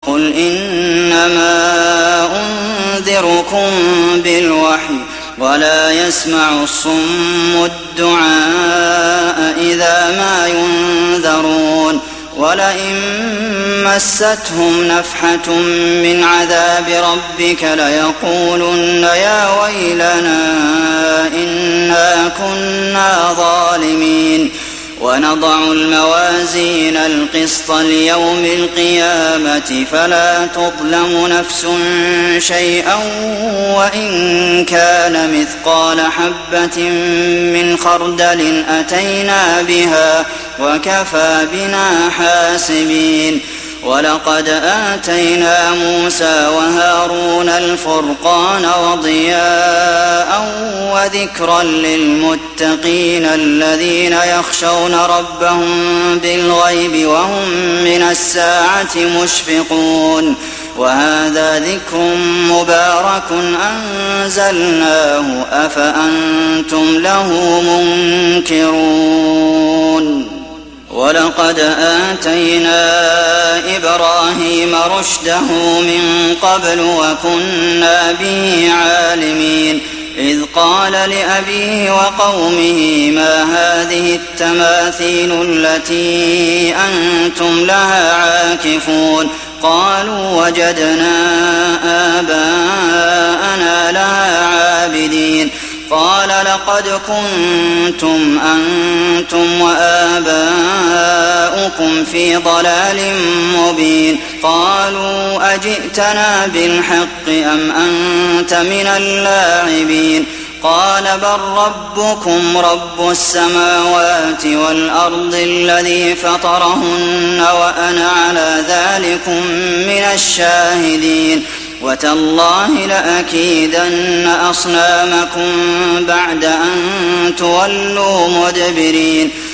قل إنما أنذركم بالوحي ولا يسمع الصم الدعاء إذا ما ينذرون ولئن مستهم نفحة من عذاب ربك ليقولن يا ويلنا إنا كنا ظالمين ونضع الموازين القسط ليوم القيامة فلا تظلم نفس شيئا وإن كان مثقال حبة من خردل أتينا بها وكفى بنا حاسبين ولقد آتينا موسى وهارون الفرقان وضياء وذكرا للمتقين الذين يخشون ربهم بالغيب وهم من الساعة مشفقون وهذا ذكر مبارك أنزلناه أفأنتم له منكرون ولقد آتينا إبراهيم رشده من قبل وكنا به عالمين إذ قال لأبيه وقومه ما هذه التماثيل التي أنتم لها عاكفون قالوا وجدنا آباءنا لها عابدين قال لقد كنتم أنتم وآباؤكم في ضلال مبين قالوا أجئتنا بالحق أم أنت من اللاعبين قال بل ربكم رب السماوات والأرض الذي فطرهن وأنا على ذلكم من الشاهدين وتالله لأكيدن أصنامكم بعد أن تولوا مدبرين